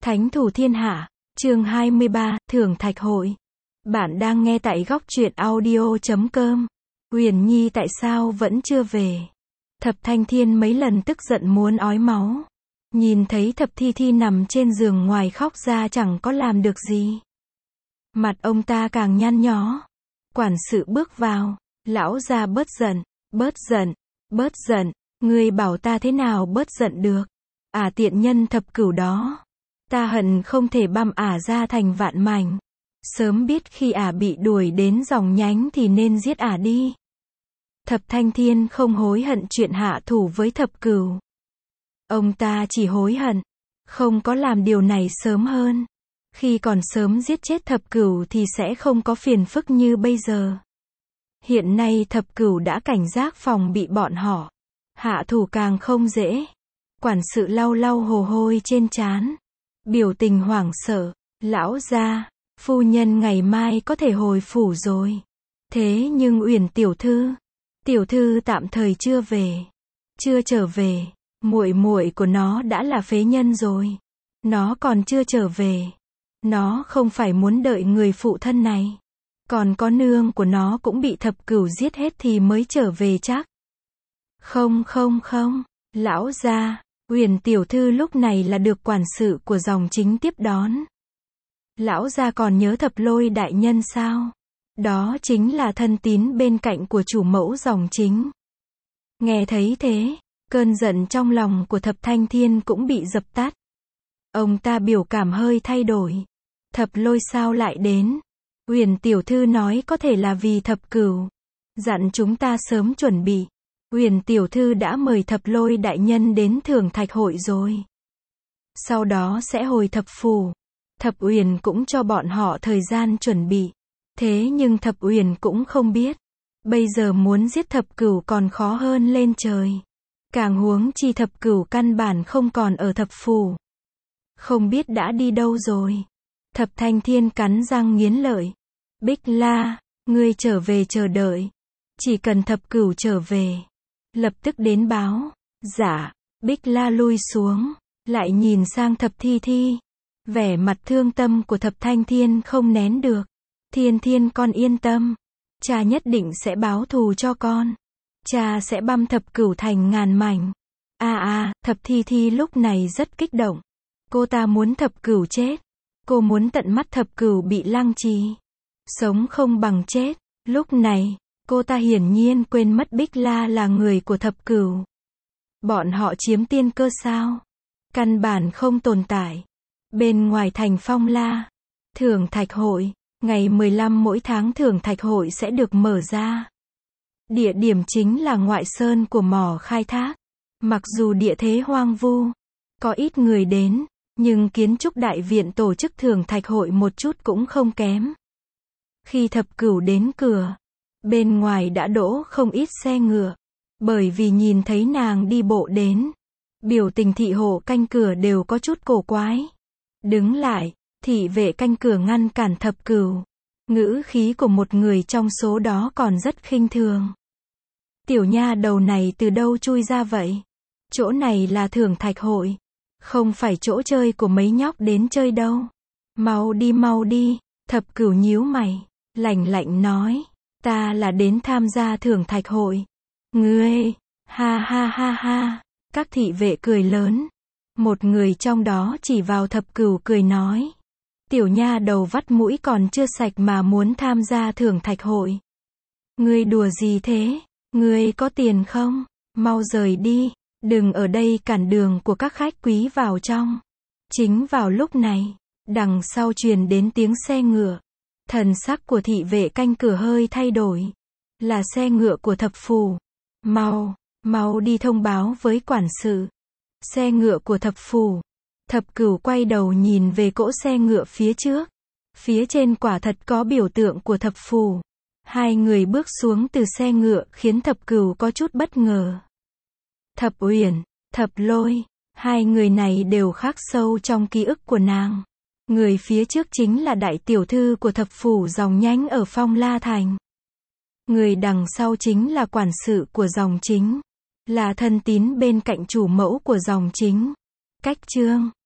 Thánh thủ thiên hạ, chương 23, Thưởng Thạch Hội. Bạn đang nghe tại góc truyện audio.com. Uyển Nhi tại sao vẫn chưa về? Thập Thanh Thiên mấy lần tức giận muốn ói máu. Nhìn thấy Thập Thi Thi nằm trên giường ngoài khóc ra chẳng có làm được gì. Mặt ông ta càng nhăn nhó. Quản sự bước vào. Lão gia bớt giận, bớt giận, bớt giận. Ngươi bảo ta thế nào bớt giận được? Tiện nhân thập cửu đó. Ta hận không thể băm ra thành vạn mảnh. Sớm biết khi bị đuổi đến dòng nhánh thì nên giết đi. Thập Thanh Thiên không hối hận chuyện hạ thủ với thập cửu. Ông ta chỉ hối hận không có làm điều này sớm hơn. Khi còn sớm giết chết thập cửu thì sẽ không có phiền phức như bây giờ. Hiện nay thập cửu đã cảnh giác phòng bị bọn họ. Hạ thủ càng không dễ. Quản sự lau lau hồ hôi trên trán. Biểu tình hoảng sợ. Lão gia, phu nhân ngày mai có thể hồi phủ rồi. Thế nhưng Uyển tiểu thư tạm thời chưa về. Chưa trở về. Muội muội của nó đã là phế nhân rồi. Nó còn chưa trở về. Nó không phải muốn đợi người phụ thân này. Còn có nương của nó cũng bị thập cửu giết hết thì mới trở về chắc. Không. Lão gia, Uyển tiểu thư lúc này là được quản sự của dòng chính tiếp đón. Lão gia còn nhớ Thập Lôi đại nhân sao? Đó chính là thân tín bên cạnh của chủ mẫu dòng chính. Nghe thấy thế, cơn giận trong lòng của Thập Thanh Thiên cũng bị dập tắt. Ông ta biểu cảm hơi thay đổi. Thập Lôi sao lại đến? Uyển tiểu thư nói có thể là vì thập cửu. Dặn chúng ta sớm chuẩn bị. Uyển tiểu thư đã mời Thập Lôi đại nhân đến Thưởng Thạch Hội rồi. Sau đó sẽ hồi thập phủ. Thập Uyển cũng cho bọn họ thời gian chuẩn bị. Thế nhưng Thập Uyển cũng không biết. Bây giờ muốn giết thập cửu còn khó hơn lên trời. Càng huống chi thập cửu căn bản không còn ở thập phủ. Không biết đã đi đâu rồi. Thập Thanh Thiên cắn răng nghiến lợi. Bích La, ngươi trở về chờ đợi. Chỉ cần thập cửu trở về. Lập tức đến báo. Dạ. Bích La lui xuống. Lại nhìn sang Thập Thi Thi. Vẻ mặt thương tâm của Thập Thanh Thiên không nén được. Thiên con yên tâm. Cha nhất định sẽ báo thù cho con. Cha sẽ băm thập cửu thành ngàn mảnh. Thập Thi Thi lúc này rất kích động. Cô ta muốn thập cửu chết. Cô muốn tận mắt thập cửu bị lăng trì. Sống không bằng chết. Lúc này, cô ta hiển nhiên quên mất Bích La là người của thập cửu. Bọn họ chiếm tiên cơ sao? Căn bản không tồn tại. Bên ngoài thành Phong La, Thưởng Thạch Hội, ngày 15 mỗi tháng Thưởng Thạch Hội sẽ được mở ra. Địa điểm chính là ngoại sơn của mỏ khai thác. Mặc dù địa thế hoang vu, có ít người đến, nhưng kiến trúc đại viện tổ chức Thưởng Thạch Hội một chút cũng không kém. Khi thập cửu đến cửa, bên ngoài đã đỗ không ít xe ngựa. Bởi vì nhìn thấy nàng đi bộ đến, biểu tình thị hộ canh cửa đều có chút cổ quái. Đứng lại, thị vệ canh cửa ngăn cản thập cửu. Ngữ khí của một người trong số đó còn rất khinh thường. Tiểu nha đầu này từ đâu chui ra vậy? Chỗ này là Thưởng Thạch Hội. Không phải chỗ chơi của mấy nhóc đến chơi đâu. Mau đi. Thập cửu nhíu mày. Lạnh lạnh nói. Ta là đến tham gia Thưởng Thạch Hội. Ngươi. Ha. Các thị vệ cười lớn. Một người trong đó chỉ vào thập cửu cười nói. Tiểu nha đầu vắt mũi còn chưa sạch mà muốn tham gia Thưởng Thạch Hội. Ngươi đùa gì thế? Ngươi có tiền không? Mau rời đi. Đừng ở đây cản đường của các khách quý vào trong. Chính vào lúc này, đằng sau truyền đến tiếng xe ngựa. Thần sắc của thị vệ canh cửa hơi thay đổi. Là xe ngựa của thập phủ. Mau đi thông báo với quản sự. Xe ngựa của thập phủ. Thập cửu quay đầu nhìn về cỗ xe ngựa phía trước. Phía trên quả thật có biểu tượng của thập phủ. Hai người bước xuống từ xe ngựa khiến thập cửu có chút bất ngờ. Thập Uyển, Thập Lôi, hai người này đều khắc sâu trong ký ức của nàng. Người phía trước chính là đại tiểu thư của thập phủ dòng nhánh ở Phong La Thành. Người đằng sau chính là quản sự của dòng chính. Là thân tín bên cạnh chủ mẫu của dòng chính. Cách chương